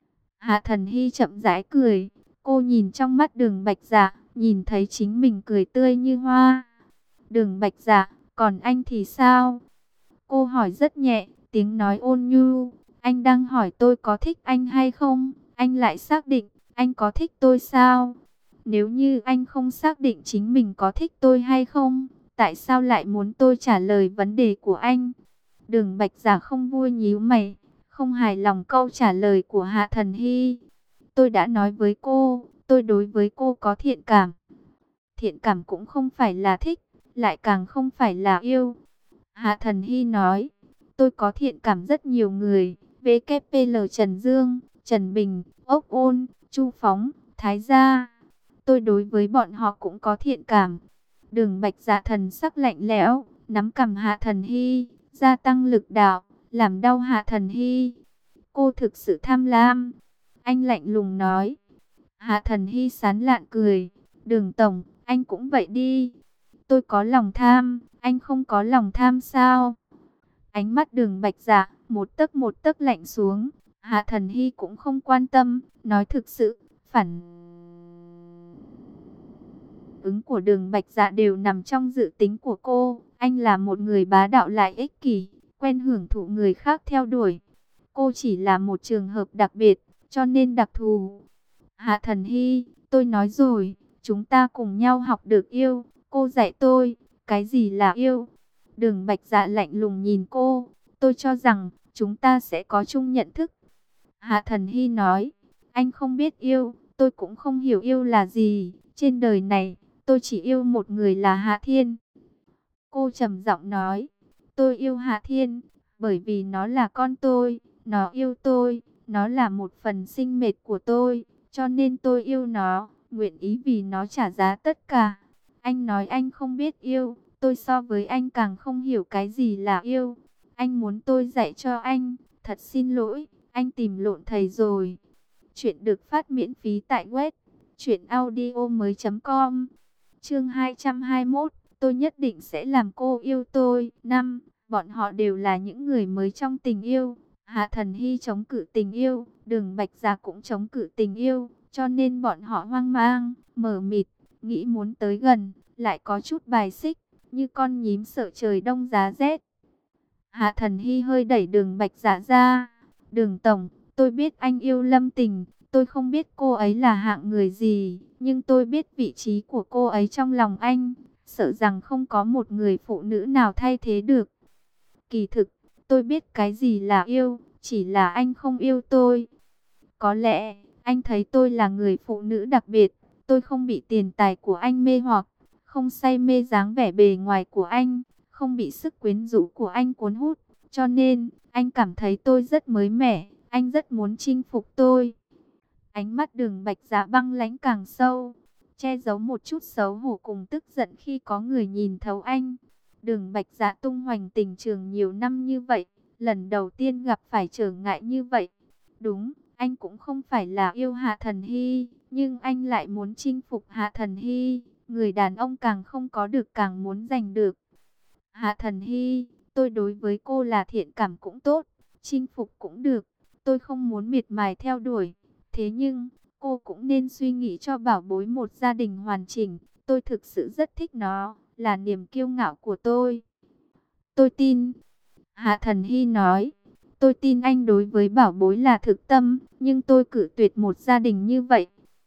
Hạ Thần Hy chậm rãi cười. Cô nhìn trong mắt Đường Bạch Dạ, nhìn thấy chính mình cười tươi như hoa. Đường Bạch Dạ, còn anh thì sao? Cô hỏi rất nhẹ, tiếng nói ôn nhu. Anh đang hỏi tôi có thích anh hay không? Anh lại xác định, anh có thích tôi sao? Nếu như anh không xác định chính mình có thích tôi hay không, tại sao lại muốn tôi trả lời vấn đề của anh? Đường Bạch Dạ không vui nhíu mày, không hài lòng câu trả lời của Hạ Thần Hy. Tôi đã nói với cô, tôi đối với cô có thiện cảm. Thiện cảm cũng không phải là thích, lại càng không phải là yêu. Hạ Thần Hy nói, tôi có thiện cảm rất nhiều người, VKPL Trần Dương, Trần Bình, Ốc Ôn, Chu Phóng, Thái Gia. Tôi đối với bọn họ cũng có thiện cảm. Đường Bạch Dạ thần sắc lạnh lẽo, nắm cằm Hạ Thần Hy, gia tăng lực đạo, làm đau Hạ Thần Hy. Cô thực sự tham lam. Anh lạnh lùng nói. Hạ Thần Hy sán lạn cười. Đường Tổng, anh cũng vậy đi. Tôi có lòng tham, anh không có lòng tham sao? Ánh mắt Đường Bạch Dạ một tấc lạnh xuống. Hạ Thần Hy cũng không quan tâm, nói thực sự, phản ứng của Đường Bạch Dạ đều nằm trong dự tính của cô. Anh là một người bá đạo lại ích kỷ, quen hưởng thụ người khác theo đuổi. Cô chỉ là một trường hợp đặc biệt, cho nên đặc thù. Hạ Thần Hy, tôi nói rồi, chúng ta cùng nhau học được yêu. Cô dạy tôi, cái gì là yêu? Đường Bạch Dạ lạnh lùng nhìn cô. Tôi cho rằng, chúng ta sẽ có chung nhận thức. Hạ Thần Hy nói, anh không biết yêu, tôi cũng không hiểu yêu là gì. Trên đời này, tôi chỉ yêu một người là Hạ Thiên. Cô trầm giọng nói, tôi yêu Hạ Thiên, bởi vì nó là con tôi, nó yêu tôi, nó là một phần sinh mệnh của tôi, cho nên tôi yêu nó, nguyện ý vì nó trả giá tất cả. Anh nói anh không biết yêu, tôi so với anh càng không hiểu cái gì là yêu. Anh muốn tôi dạy cho anh, thật xin lỗi, anh tìm lộn thầy rồi. Chuyện được phát miễn phí tại web truyệnaudiomoi.com. Chương 221, tôi nhất định sẽ làm cô yêu tôi. Năm, bọn họ đều là những người mới trong tình yêu. Hạ Thần Hy chống cự tình yêu, Đường Bạch Dạ cũng chống cự tình yêu, cho nên bọn họ hoang mang, mờ mịt, nghĩ muốn tới gần, lại có chút bài xích, như con nhím sợ trời đông giá rét. Hạ Thần Hy hơi đẩy Đường Bạch Dạ ra. Đường tổng, tôi biết anh yêu Lâm Tình, tôi không biết cô ấy là hạng người gì, nhưng tôi biết vị trí của cô ấy trong lòng anh, sợ rằng không có một người phụ nữ nào thay thế được. Kỳ thực, tôi biết cái gì là yêu, chỉ là anh không yêu tôi. Có lẽ, anh thấy tôi là người phụ nữ đặc biệt, tôi không bị tiền tài của anh mê hoặc, không say mê dáng vẻ bề ngoài của anh, không bị sức quyến rũ của anh cuốn hút, cho nên, anh cảm thấy tôi rất mới mẻ, anh rất muốn chinh phục tôi. Ánh mắt Đường Bạch Dạ băng lãnh càng sâu, che giấu một chút xấu hổ cùng tức giận khi có người nhìn thấu anh. Đường Bạch Dạ tung hoành tình trường nhiều năm như vậy, lần đầu tiên gặp phải trở ngại như vậy. Đúng, anh cũng không phải là yêu Hạ Thần Hy, nhưng anh lại muốn chinh phục Hạ Thần Hy. Người đàn ông càng không có được càng muốn giành được. Hạ Thần Hy, tôi đối với cô là thiện cảm cũng tốt, chinh phục cũng được. Tôi không muốn miệt mài theo đuổi. Thế nhưng, cô cũng nên suy nghĩ cho bảo bối một gia đình hoàn chỉnh. Tôi thực sự rất thích nó, là niềm kiêu ngạo của tôi. Tôi tin, Hạ Thần Hy nói, tôi tin anh đối với bảo bối là thực tâm, nhưng tôi cự tuyệt một gia đình như vậy.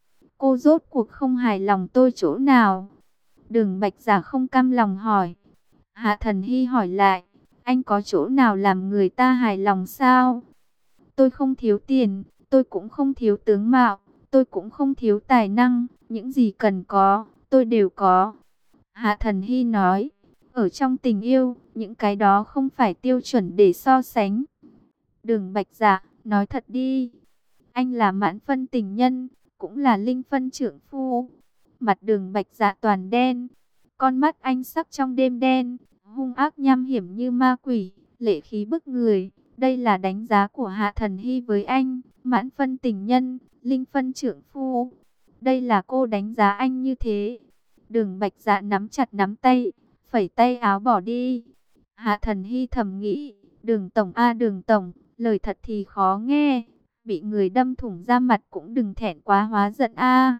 Cô rốt cuộc không hài lòng tôi chỗ nào? Đường Bạch Dạ không cam lòng hỏi. Hạ Thần Hy hỏi lại, anh có chỗ nào làm người ta hài lòng sao? Tôi không thiếu tiền, tôi cũng không thiếu tướng mạo, tôi cũng không thiếu tài năng, những gì cần có, tôi đều có. Hạ Thần Hy nói, ở trong tình yêu, những cái đó không phải tiêu chuẩn để so sánh. Đường Bạch Dạ, nói thật đi, anh là mãn phân tình nhân, cũng là linh phân trưởng phu. Mặt Đường Bạch Dạ toàn đen, con mắt anh sắc trong đêm đen, hung ác nham hiểm như ma quỷ, lệ khí bức người. Đây là đánh giá của Hạ Thần Hy với anh, mãn phân tình nhân, linh phân trưởng phu. Đây là cô đánh giá anh như thế. Đường Bạch Dạ nắm chặt nắm tay, phẩy tay áo bỏ đi. Hạ Thần Hy thầm nghĩ, Đường tổng a Đường tổng, lời thật thì khó nghe, bị người đâm thủng da mặt cũng đừng thẹn quá hóa giận a.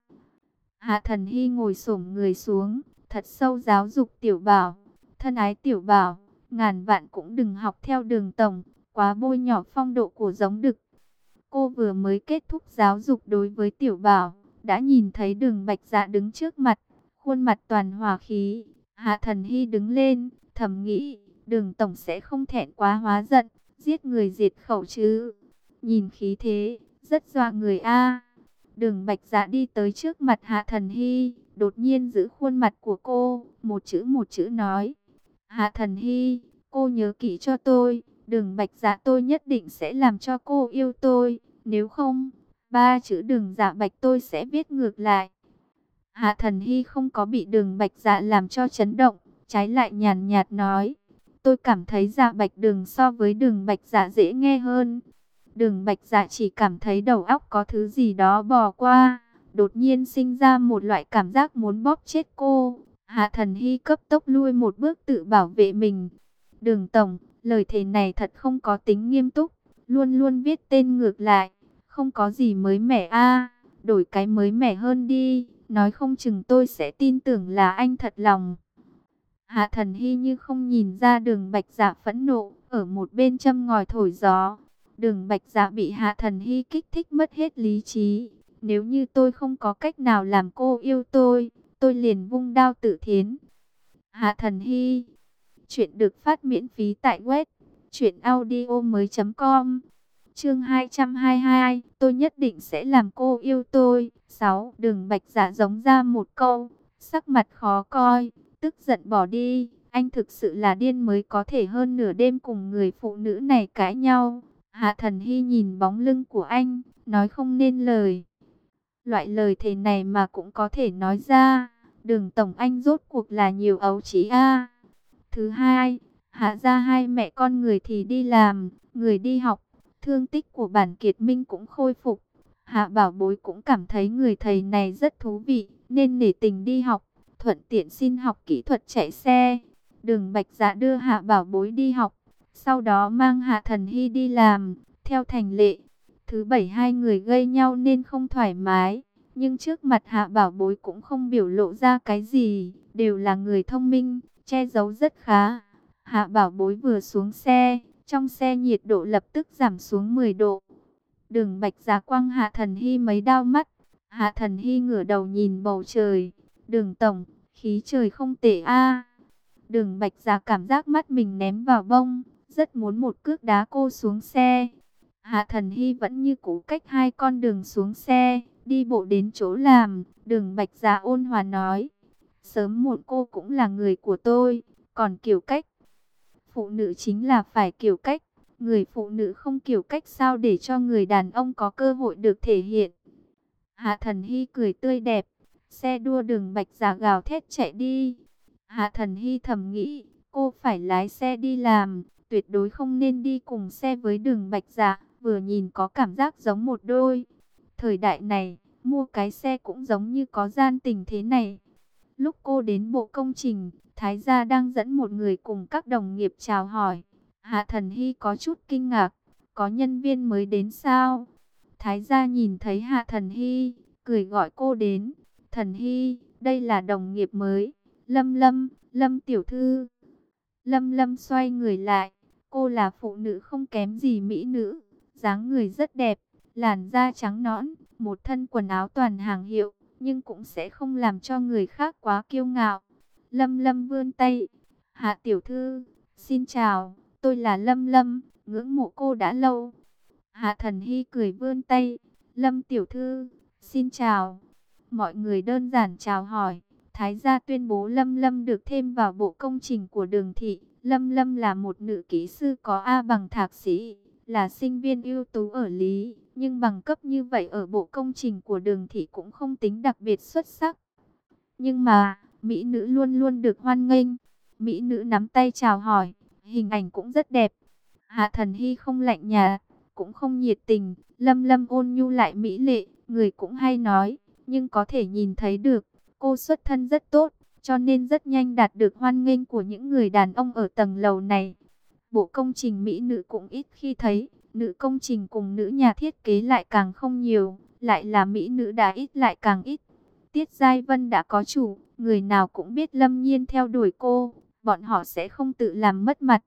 Hạ Thần Hy ngồi xổm người xuống, thật sâu giáo dục Tiểu Bảo. Thân ái Tiểu Bảo, ngàn vạn cũng đừng học theo Đường tổng, quá bôi nhỏ phong độ của giống đực. Cô vừa mới kết thúc giáo dục đối với Tiểu Bảo, đã nhìn thấy Đường Bạch Dạ đứng trước mặt, khuôn mặt toàn hòa khí. Hạ Thần Hy đứng lên, thầm nghĩ, Đường tổng sẽ không thẹn quá hóa giận, giết người diệt khẩu chứ. Nhìn khí thế, rất dọa người a. Đường Bạch Dạ đi tới trước mặt Hạ Thần Hy, đột nhiên giữ khuôn mặt của cô, một chữ nói. Hạ Thần Hy, cô nhớ kỹ cho tôi, Đường Bạch Dạ tôi nhất định sẽ làm cho cô yêu tôi, nếu không, 3 chữ Đường Dạ Bạch tôi sẽ viết ngược lại. Hạ Thần Hy không có bị Đường Bạch Dạ làm cho chấn động, trái lại nhàn nhạt nói, tôi cảm thấy Dạ Bạch Đường so với Đường Bạch Dạ dễ nghe hơn. Đường Bạch Dạ chỉ cảm thấy đầu óc có thứ gì đó bò qua, đột nhiên sinh ra một loại cảm giác muốn bóp chết cô. Hạ Thần Hy cấp tốc lui một bước tự bảo vệ mình. Đường tổng, lời thề này thật không có tính nghiêm túc, luôn luôn viết tên ngược lại, không có gì mới mẻ a, đổi cái mới mẻ hơn đi, nói không chừng tôi sẽ tin tưởng là anh thật lòng. Hạ Thần Hy như không nhìn ra Đường Bạch Dạ phẫn nộ, ở một bên châm ngòi thổi gió. Đường Bạch Dạ bị Hạ Thần Hy kích thích mất hết lý trí. Nếu như tôi không có cách nào làm cô yêu tôi liền vung đao tự thiến. Hạ Thần Hy, chuyện được phát miễn phí tại web truyệnaudiomoi.com. Chương 222, tôi nhất định sẽ làm cô yêu tôi. 6. Đường Bạch Dạ giống ra một câu, sắc mặt khó coi, tức giận bỏ đi. Anh thực sự là điên mới có thể hơn nửa đêm cùng người phụ nữ này cãi nhau. Hạ Thần Hy nhìn bóng lưng của anh, nói không nên lời. Loại lời thề này mà cũng có thể nói ra. Đường tổng anh rốt cuộc là nhiều ấu trí a. Thứ hai, Hạ ra hai mẹ con người thì đi làm, người đi học. Thương tích của Bản Kiệt Minh cũng khôi phục. Hạ Bảo Bối cũng cảm thấy người thầy này rất thú vị, nên nể tình đi học, thuận tiện xin học kỹ thuật chạy xe. Đường Bạch Dạ đưa Hạ Bảo Bối đi học, sau đó mang Hạ Thần Hy đi làm, theo thành lệ. Thứ bảy hai người gây nhau nên không thoải mái, nhưng trước mặt Hạ Bảo Bối cũng không biểu lộ ra cái gì, đều là người thông minh, che giấu rất khá. Hạ Bảo Bối vừa xuống xe, trong xe nhiệt độ lập tức giảm xuống 10 độ. Đường Bạch Dạ quăng Hạ Thần Hy mấy đao mắt. Hạ Thần Hy ngửa đầu nhìn bầu trời. Đường tổng, khí trời không tệ a. Đường Bạch Dạ cảm giác mắt mình ném vào bông, rất muốn một cước đá cô xuống xe. Hạ Thần Hy vẫn như cũ cách hai con đường xuống xe, đi bộ đến chỗ làm. Đường Bạch Dạ ôn hòa nói, sớm muộn cô cũng là người của tôi, còn kiểu cách. Phụ nữ chính là phải kiểu cách. Người phụ nữ không kiểu cách sao để cho người đàn ông có cơ hội được thể hiện. Hạ Thần Hy cười tươi đẹp. Xe đua Đường Bạch Dạ gào thét chạy đi. Hạ Thần Hy thầm nghĩ, cô phải lái xe đi làm, tuyệt đối không nên đi cùng xe với Đường Bạch Dạ, vừa nhìn có cảm giác giống một đôi. Thời đại này, mua cái xe cũng giống như có gian tình thế này. Lúc cô đến bộ công trình, Thái gia đang dẫn một người cùng các đồng nghiệp chào hỏi. Hạ Thần Hy có chút kinh ngạc, có nhân viên mới đến sao? Thái gia nhìn thấy Hạ Thần Hy, cười gọi cô đến. Thần Hy, đây là đồng nghiệp mới, Lâm Lâm, Lâm tiểu thư. Lâm Lâm xoay người lại, cô là phụ nữ không kém gì mỹ nữ, dáng người rất đẹp, làn da trắng nõn, một thân quần áo toàn hàng hiệu, nhưng cũng sẽ không làm cho người khác quá kiêu ngạo. Lâm Lâm vươn tay, Hạ tiểu thư, xin chào, tôi là Lâm Lâm, ngưỡng mộ cô đã lâu. Hạ Thần Hy cười vươn tay, Lâm tiểu thư, xin chào. Mọi người đơn giản chào hỏi. Thái gia tuyên bố Lâm Lâm được thêm vào bộ công trình của Đường thị. Lâm Lâm là một nữ kỹ sư có A bằng thạc sĩ, là sinh viên ưu tú ở Lý, nhưng bằng cấp như vậy ở bộ công trình của Đường thị cũng không tính đặc biệt xuất sắc. Nhưng mà, mỹ nữ luôn luôn được hoan nghênh. Mỹ nữ nắm tay chào hỏi, hình ảnh cũng rất đẹp. Hạ Thần Hy không lạnh nhạt, cũng không nhiệt tình, Lâm Lâm ôn nhu lại mỹ lệ, người cũng hay nói, nhưng có thể nhìn thấy được, cô xuất thân rất tốt, cho nên rất nhanh đạt được hoan nghênh của những người đàn ông ở tầng lầu này. Bộ công trình mỹ nữ cũng ít khi thấy, nữ công trình cùng nữ nhà thiết kế lại càng không nhiều, lại là mỹ nữ đã ít lại càng ít. Tiết Giai Vân đã có chủ, người nào cũng biết Lâm Nhiên theo đuổi cô, bọn họ sẽ không tự làm mất mặt.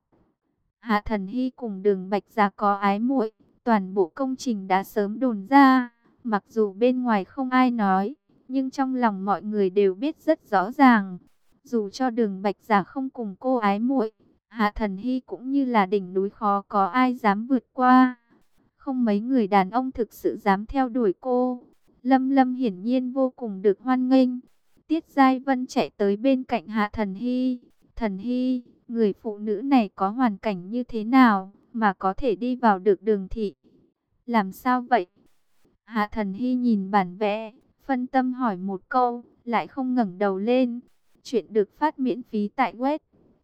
Hạ Thần Hy cùng Đường Bạch Dạ có ái muội, toàn bộ công trình đã sớm đồn ra, mặc dù bên ngoài không ai nói, nhưng trong lòng mọi người đều biết rất rõ ràng. Dù cho Đường Bạch Dạ không cùng cô ái muội, Hạ Thần Hy cũng như là đỉnh núi khó có ai dám vượt qua. Không mấy người đàn ông thực sự dám theo đuổi cô. Lâm Lâm hiển nhiên vô cùng được hoan nghênh. Tiết Giai Vân chạy tới bên cạnh Hạ Thần Hy. Thần Hy, người phụ nữ này có hoàn cảnh như thế nào mà có thể đi vào được Đường thị? Làm sao vậy? Hạ Thần Hy nhìn bản vẽ, phân tâm hỏi một câu, lại không ngẩng đầu lên. Chuyện được phát miễn phí tại web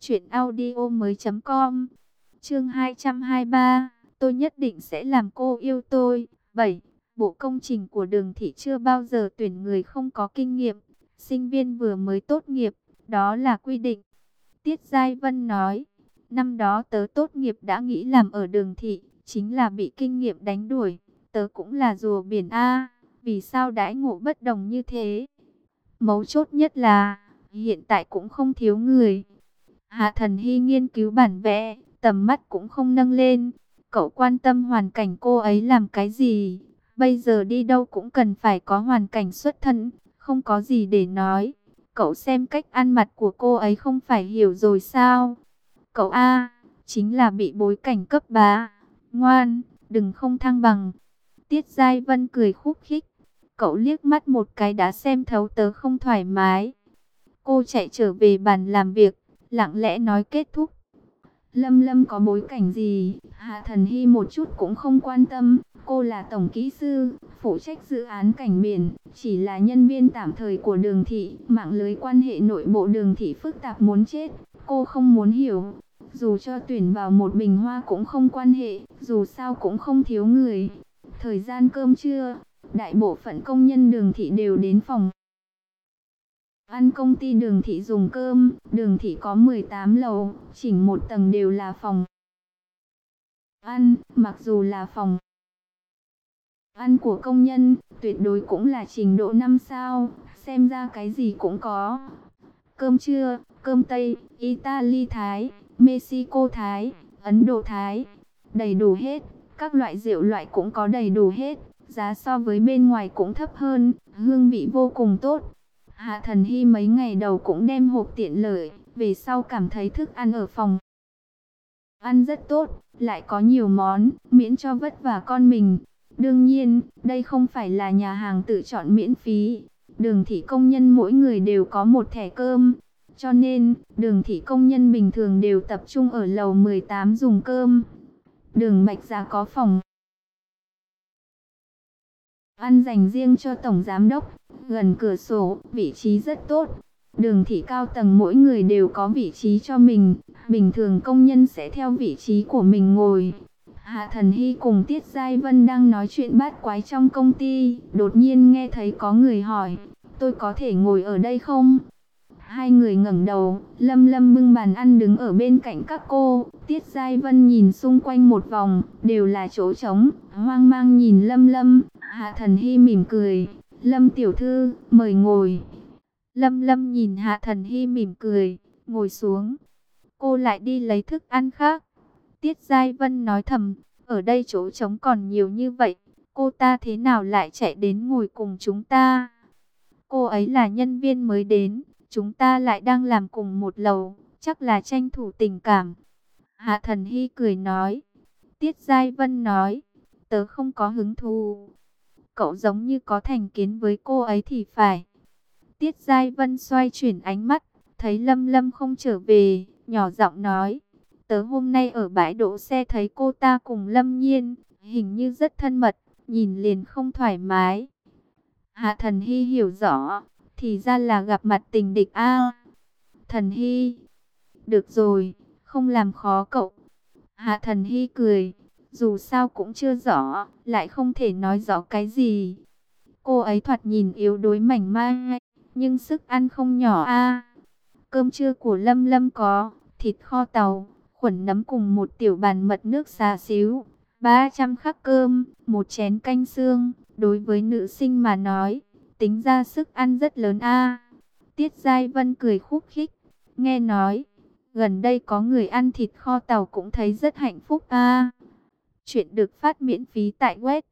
truyệnaudiomoi.com. Chương 223, tôi nhất định sẽ làm cô yêu tôi. 7. Bộ công trình của Đường thị chưa bao giờ tuyển người không có kinh nghiệm, sinh viên vừa mới tốt nghiệp, đó là quy định. Tiết Giai Vân nói, năm đó tớ tốt nghiệp đã nghĩ làm ở Đường thị, chính là bị kinh nghiệm đánh đuổi. Tớ cũng là rùa biển a, vì sao đãi ngộ bất đồng như thế? Mấu chốt nhất là, hiện tại cũng không thiếu người. Hạ Thần Hy nghiên cứu bản vẽ, tầm mắt cũng không nâng lên. Cậu quan tâm hoàn cảnh cô ấy làm cái gì? Bây giờ đi đâu cũng cần phải có hoàn cảnh xuất thân, không có gì để nói. Cậu xem cách ăn mặc của cô ấy không phải hiểu rồi sao? Cậu A, chính là bị bối cảnh cấp bá. Ngoan, đừng không thăng bằng. Tiết Giai Vân cười khúc khích. Cậu liếc mắt một cái đã xem thấu tớ không thoải mái. Cô chạy trở về bàn làm việc, lặng lẽ nói kết thúc. Lâm Lâm có bối cảnh gì? Hạ Thần Hy một chút cũng không quan tâm. Cô là tổng kỹ sư, phụ trách dự án cảnh biển, chỉ là nhân viên tạm thời của Đường thị. Mạng lưới quan hệ nội bộ Đường thị phức tạp muốn chết. Cô không muốn hiểu. Dù cho tuyển vào một bình hoa cũng không quan hệ, dù sao cũng không thiếu người. Thời gian cơm trưa, đại bộ phận công nhân Đường thị đều đến phòng ăn công ty Đường thị dùng cơm. Đường thị có 18 lầu, chỉnh một tầng đều là phòng ăn. Mặc dù là phòng ăn của công nhân, tuyệt đối cũng là trình độ 5 sao, xem ra cái gì cũng có. Cơm trưa, cơm Tây, Italy Thái, Mexico Thái, Ấn Độ Thái, đầy đủ hết. Các loại rượu loại cũng có đầy đủ hết, giá so với bên ngoài cũng thấp hơn, hương vị vô cùng tốt. Hạ Thần Hy mấy ngày đầu cũng đem hộp tiện lợi, về sau cảm thấy thức ăn ở phòng ăn rất tốt, lại có nhiều món, miễn cho vất vả con mình. Đương nhiên, đây không phải là nhà hàng tự chọn miễn phí. Đường thị công nhân mỗi người đều có một thẻ cơm, cho nên Đường thị công nhân bình thường đều tập trung ở lầu 18 dùng cơm. Đường Bạch Gia có phòng ăn dành riêng cho tổng giám đốc, gần cửa sổ, vị trí rất tốt. Đường thị cao tầng mỗi người đều có vị trí cho mình, bình thường công nhân sẽ theo vị trí của mình ngồi. Hạ Thần Hy cùng Tiết Giai Vân đang nói chuyện bát quái trong công ty, đột nhiên nghe thấy có người hỏi, tôi có thể ngồi ở đây không? Hai người ngẩng đầu, Lâm Lâm bưng bàn ăn đứng ở bên cạnh các cô. Tiết Giai Vân nhìn xung quanh một vòng, đều là chỗ trống, hoang mang nhìn Lâm Lâm. Hạ Thần Hy mỉm cười, Lâm tiểu thư, mời ngồi. Lâm Lâm nhìn Hạ Thần Hy mỉm cười, ngồi xuống. Cô lại đi lấy thức ăn khác. Tiết Giai Vân nói thầm, ở đây chỗ trống còn nhiều như vậy, cô ta thế nào lại chạy đến ngồi cùng chúng ta? Cô ấy là nhân viên mới đến, chúng ta lại đang làm cùng một lầu, chắc là tranh thủ tình cảm. Hạ Thần Hy cười nói. Tiết Giai Vân nói, tớ không có hứng thú. Cậu giống như có thành kiến với cô ấy thì phải. Tiết Giai Vân xoay chuyển ánh mắt, thấy Lâm Lâm không trở về, nhỏ giọng nói, tớ hôm nay ở bãi đỗ xe thấy cô ta cùng Lâm Nhiên, hình như rất thân mật, nhìn liền không thoải mái. Hạ Thần Hy hiểu rõ, thì ra là gặp mặt tình địch a. Thần Hy, được rồi, không làm khó cậu. Hạ Thần Hy cười, dù sao cũng chưa rõ, lại không thể nói rõ cái gì. Cô ấy thoạt nhìn yếu đuối mảnh mai, nhưng sức ăn không nhỏ a. Cơm trưa của Lâm Lâm có thịt kho tàu, khuẩn nấm cùng một tiểu bàn mật nước xà xíu, 300 khắc cơm, một chén canh xương. Đối với nữ sinh mà nói, tính ra sức ăn rất lớn a. Tiết Giai Vân cười khúc khích, nghe nói gần đây có người ăn thịt kho tàu cũng thấy rất hạnh phúc a. Chuyện được phát miễn phí tại web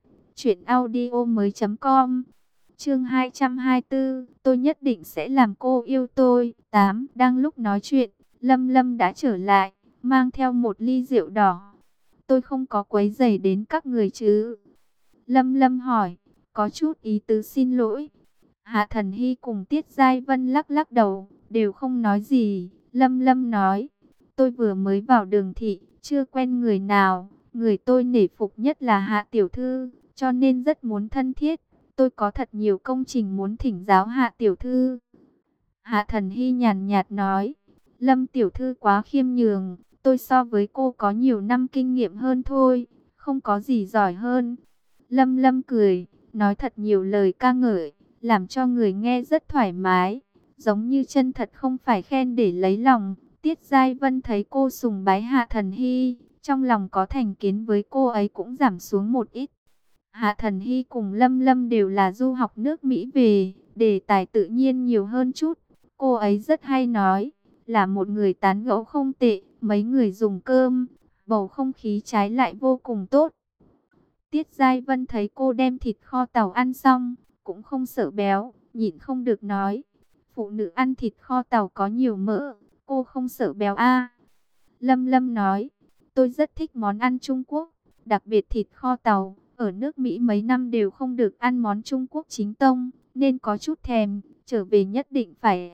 truyệnaudiomoi.com. Chương 224, tôi nhất định sẽ làm cô yêu tôi. 8. Đang lúc nói chuyện, Lâm Lâm đã trở lại, mang theo một ly rượu đỏ. Tôi không có quấy rầy đến các người chứ? Lâm Lâm hỏi, có chút ý tứ xin lỗi. Hạ Thần Hy cùng Tiết Giai Vân lắc lắc đầu, đều không nói gì. Lâm Lâm nói, tôi vừa mới vào Đường thị, chưa quen người nào. Người tôi nể phục nhất là Hạ tiểu thư, cho nên rất muốn thân thiết. Tôi có thật nhiều công trình muốn thỉnh giáo Hạ tiểu thư. Hạ Thần Hy nhàn nhạt nói, Lâm tiểu thư quá khiêm nhường, tôi so với cô có nhiều năm kinh nghiệm hơn thôi, không có gì giỏi hơn. Lâm Lâm cười, nói thật nhiều lời ca ngợi, làm cho người nghe rất thoải mái, giống như chân thật không phải khen để lấy lòng. Tiết Giai Vân thấy cô sùng bái Hạ Thần Hy, trong lòng có thành kiến với cô ấy cũng giảm xuống một ít. Hạ Thần Hy cùng Lâm Lâm đều là du học nước Mỹ về, đề tài tự nhiên nhiều hơn chút. Cô ấy rất hay nói, là một người tán gẫu không tệ, mấy người dùng cơm, bầu không khí trái lại vô cùng tốt. Tiết Giai Vân thấy cô đem thịt kho tàu ăn xong, cũng không sợ béo, nhịn không được nói. Phụ nữ ăn thịt kho tàu có nhiều mỡ, cô không sợ béo à. Lâm Lâm nói, tôi rất thích món ăn Trung Quốc, đặc biệt thịt kho tàu. Ở nước Mỹ mấy năm đều không được ăn món Trung Quốc chính tông, nên có chút thèm, trở về nhất định phải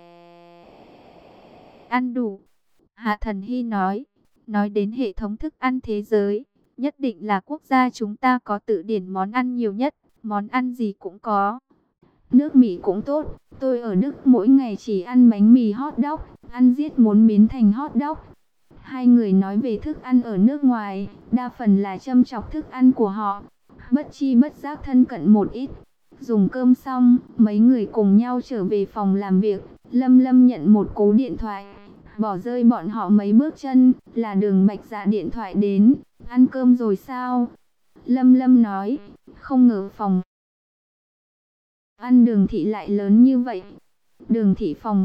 ăn đủ. Hạ Thần Hy nói đến hệ thống thức ăn thế giới, nhất định là quốc gia chúng ta có tự điển món ăn nhiều nhất, món ăn gì cũng có. Nước Mỹ cũng tốt, tôi ở Đức mỗi ngày chỉ ăn bánh mì hot dog, ăn giết muốn biến thành hot dog. Hai người nói về thức ăn ở nước ngoài, đa phần là châm chọc thức ăn của họ, bất chi bất giác thân cận một ít. Dùng cơm xong, mấy người cùng nhau trở về phòng làm việc, Lâm Lâm nhận một cú điện thoại, bỏ rơi bọn họ mấy bước chân, là Đường Bạch Dạ điện thoại đến, ăn cơm rồi sao? Lâm Lâm nói, không ngờ phòng ăn Đường thị lại lớn như vậy. Đường thị phòng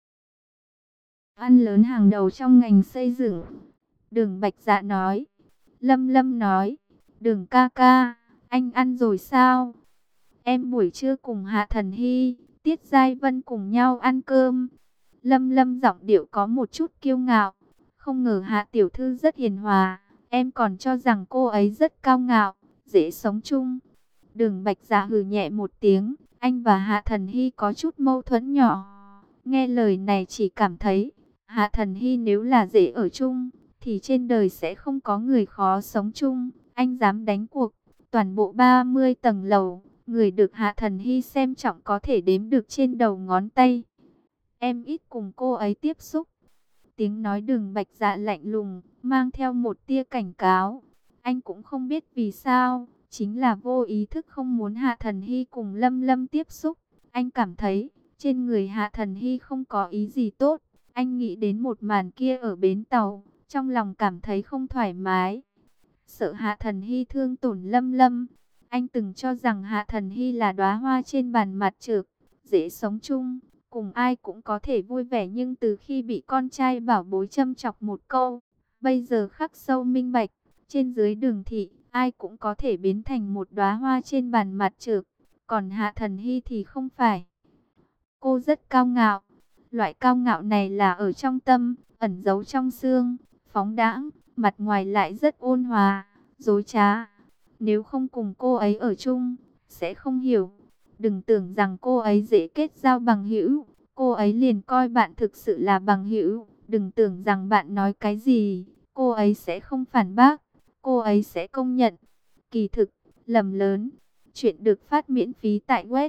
ăn lớn hàng đầu trong ngành xây dựng. Đường Bạch Dạ nói. Lâm Lâm nói, Đường ca ca, anh ăn rồi sao? Em buổi trưa cùng Hạ Thần Hy, Tiết Giai Vân cùng nhau ăn cơm. Lâm Lâm giọng điệu có một chút kiêu ngạo. Không ngờ Hạ tiểu thư rất hiền hòa, em còn cho rằng cô ấy rất cao ngạo, dễ sống chung. Đường Bạch Dạ hừ nhẹ một tiếng, anh và Hạ Thần Hy có chút mâu thuẫn nhỏ. Nghe lời này chỉ cảm thấy, Hạ Thần Hy nếu là dễ ở chung, thì trên đời sẽ không có người khó sống chung. Anh dám đánh cuộc, toàn bộ 30 tầng lầu, người được Hạ Thần Hy xem trọng có thể đếm được trên đầu ngón tay. Em ít cùng cô ấy tiếp xúc. Tiếng nói Đường Bạch Dạ lạnh lùng, mang theo một tia cảnh cáo. Anh cũng không biết vì sao, chính là vô ý thức không muốn Hạ Thần Hy cùng Lâm Lâm tiếp xúc. Anh cảm thấy, trên người Hạ Thần Hy không có ý gì tốt. Anh nghĩ đến một màn kia ở bến tàu, trong lòng cảm thấy không thoải mái. Sợ Hạ Thần Hy thương tổn Lâm Lâm. Anh từng cho rằng Hạ Thần Hy là đóa hoa trên bàn mặt trược, dễ sống chung, cùng ai cũng có thể vui vẻ, nhưng từ khi bị con trai bảo bối châm chọc một câu, bây giờ khắc sâu minh bạch, trên dưới Đường thị, ai cũng có thể biến thành một đóa hoa trên bàn mặt trược, còn Hạ Thần Hy thì không phải. Cô rất cao ngạo, loại cao ngạo này là ở trong tâm, ẩn giấu trong xương, phóng đãng, mặt ngoài lại rất ôn hòa, dối trá. Nếu không cùng cô ấy ở chung, sẽ không hiểu. Đừng tưởng rằng cô ấy dễ kết giao bằng hữu, cô ấy liền coi bạn thực sự là bằng hữu. Đừng tưởng rằng bạn nói cái gì, cô ấy sẽ không phản bác, cô ấy sẽ công nhận. Kỳ thực, lầm lớn. Chuyện được phát miễn phí tại web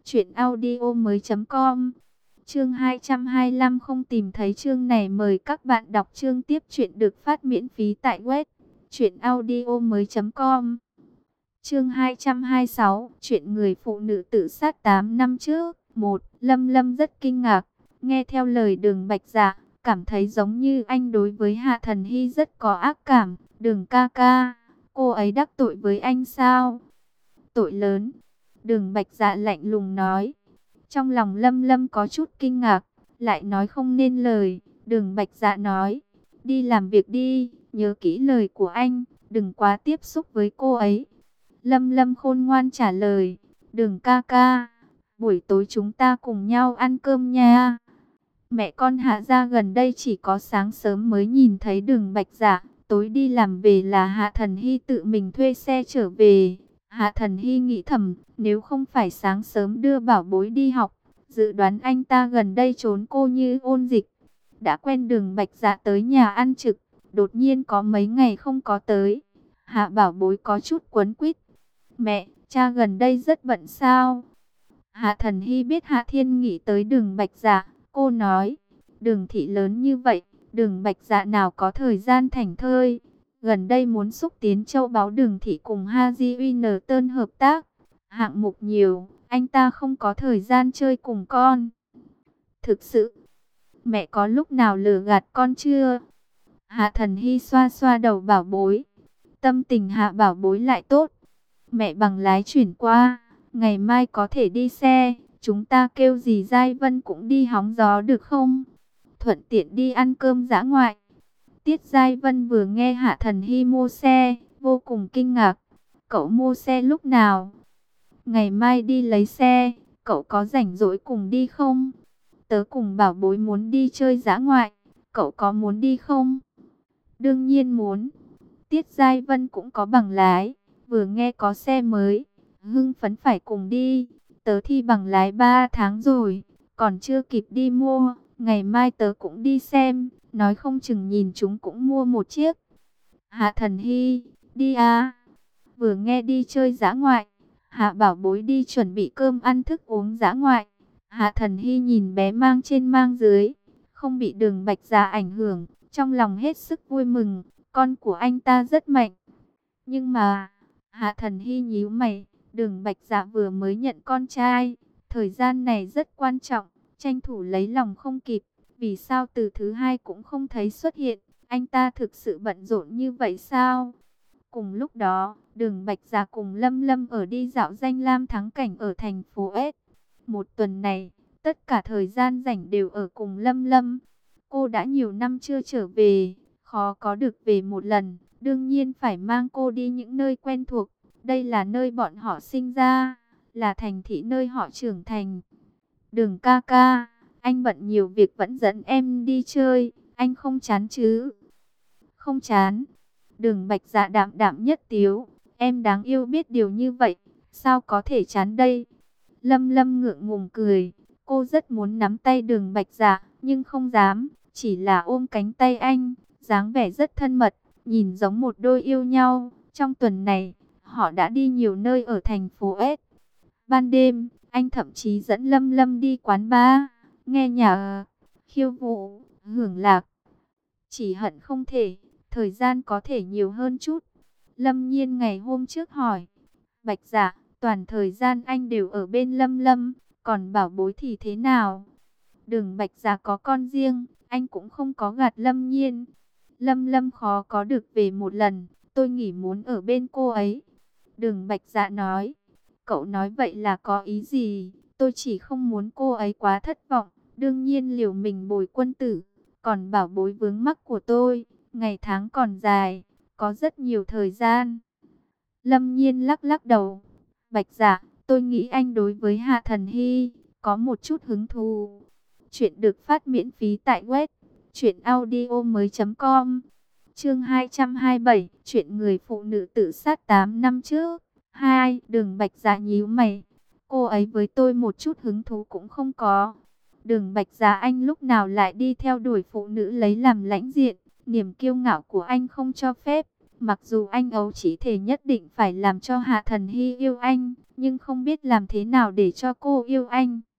truyệnaudiomoi.com. Chương 225 không tìm thấy chương này, mời các bạn đọc chương tiếp. Chuyện được phát miễn phí tại web truyệnaudiomoi.com. Chương 226, chuyện người phụ nữ tự sát 8 năm trước. Lâm Lâm rất kinh ngạc, nghe theo lời Đường Bạch Dạ, cảm thấy giống như anh đối với Hạ Thần Hy rất có ác cảm. Đường ca ca, cô ấy đắc tội với anh sao? Tội lớn. Đường Bạch Dạ lạnh lùng nói. Trong lòng Lâm Lâm có chút kinh ngạc, lại nói không nên lời. Đường Bạch Dạ nói, đi làm việc đi, nhớ kỹ lời của anh, đừng quá tiếp xúc với cô ấy. Lâm Lâm khôn ngoan trả lời, Đường ca ca, buổi tối chúng ta cùng nhau ăn cơm nha. Mẹ con Hạ gia gần đây chỉ có sáng sớm mới nhìn thấy Đường Bạch Dạ, tối đi làm về là Hạ Thần Hy tự mình thuê xe trở về. Hạ Thần Hy nghĩ thầm, nếu không phải sáng sớm đưa bảo bối đi học, dự đoán anh ta gần đây trốn cô như ôn dịch. Đã quen Đường Bạch Dạ tới nhà ăn trực, đột nhiên có mấy ngày không có tới. Hạ bảo bối có chút quấn quýt. Mẹ, cha gần đây rất bận sao? Hạ Thần Hy biết Hạ Thiên nghĩ tới Đường Bạch Dạ, cô nói, Đường thị lớn như vậy, Đường Bạch Dạ nào có thời gian thảnh thơi. Gần đây muốn xúc tiến châu báu Đường thị cùng Haji Winterton hợp tác, hạng mục nhiều, anh ta không có thời gian chơi cùng con. Thực sự, mẹ có lúc nào lừa gạt con chưa? Hạ Thần Hy xoa xoa đầu bảo bối. Tâm tình Hạ bảo bối lại tốt. Mẹ bằng lái chuyển qua, ngày mai có thể đi xe, chúng ta kêu dì Giai Vân cũng đi hóng gió được không? Thuận tiện đi ăn cơm dã ngoại. Tiết Giai Vân vừa nghe Hạ Thần Hy mua xe, vô cùng kinh ngạc. Cậu mua xe lúc nào? Ngày mai đi lấy xe, cậu có rảnh rỗi cùng đi không? Tớ cùng bảo bối muốn đi chơi dã ngoại, cậu có muốn đi không? Đương nhiên muốn. Tiết Giai Vân cũng có bằng lái, vừa nghe có xe mới, hưng phấn phải cùng đi. Tớ thi bằng lái 3 tháng rồi, còn chưa kịp đi mua, ngày mai tớ cũng đi xem, nói không chừng nhìn chúng cũng mua một chiếc. Hạ Thần Hy, đi à? Vừa nghe đi chơi dã ngoại, Hạ bảo bối đi chuẩn bị cơm ăn thức uống dã ngoại. Hạ Thần Hy nhìn bé mang trên mang dưới, không bị Đường Bạch Dạ ảnh hưởng, trong lòng hết sức vui mừng, con của anh ta rất mạnh. Nhưng mà, Hạ Thần Hy nhíu mày, Đường Bạch Dạ vừa mới nhận con trai, thời gian này rất quan trọng, tranh thủ lấy lòng không kịp, vì sao từ thứ hai cũng không thấy xuất hiện, anh ta thực sự bận rộn như vậy sao? Cùng lúc đó, Đường Bạch Dạ cùng Lâm Lâm ở đi dạo danh lam thắng cảnh ở thành phố S. Một tuần này, tất cả thời gian rảnh đều ở cùng Lâm Lâm. Cô đã nhiều năm chưa trở về, khó có được về một lần, đương nhiên phải mang cô đi những nơi quen thuộc. Đây là nơi bọn họ sinh ra, là thành thị nơi họ trưởng thành. Đường ca ca, anh bận nhiều việc vẫn dẫn em đi chơi, anh không chán chứ? Không chán. Đường Bạch Dạ đạm đạm nhất tiếu, em đáng yêu biết điều như vậy, sao có thể chán đây? Lâm Lâm ngượng ngùng cười, cô rất muốn nắm tay Đường Bạch Dạ, nhưng không dám, chỉ là ôm cánh tay anh, dáng vẻ rất thân mật, nhìn giống một đôi yêu nhau. Trong tuần này, họ đã đi nhiều nơi ở thành phố S. Ban đêm, anh thậm chí dẫn Lâm Lâm đi quán bar, nghe nhạc, khiêu vũ, hưởng lạc. Chỉ hận không thể, thời gian có thể nhiều hơn chút. Lâm Nhiên ngày hôm trước hỏi, Bạch Dạ, toàn thời gian anh đều ở bên Lâm Lâm, còn bảo bối thì thế nào? Đường Bạch Dạ có con riêng, anh cũng không có gạt Lâm Nhiên. Lâm Lâm khó có được về một lần, tôi nghĩ muốn ở bên cô ấy. Đường Bạch Dạ nói, cậu nói vậy là có ý gì? Tôi chỉ không muốn cô ấy quá thất vọng, đương nhiên liều mình bồi quân tử. Còn bảo bối vướng mắc của tôi, ngày tháng còn dài, có rất nhiều thời gian. Lâm Nhiên lắc lắc đầu. Bạch Dạ, tôi nghĩ anh đối với Hạ Thần Hy có một chút hứng thú. Chuyện được phát miễn phí tại web truyệnaudiomoi.com. Chương 227, chuyện người phụ nữ tự sát 8 năm trước. 2. Đường Bạch Dạ nhíu mày. Cô ấy với tôi một chút hứng thú cũng không có. Đường Bạch Dạ, anh lúc nào lại đi theo đuổi phụ nữ lấy làm lãnh diện, niềm kiêu ngạo của anh không cho phép. Mặc dù anh ấu chỉ thể nhất định phải làm cho Hạ Thần Hy yêu anh, nhưng không biết làm thế nào để cho cô yêu anh.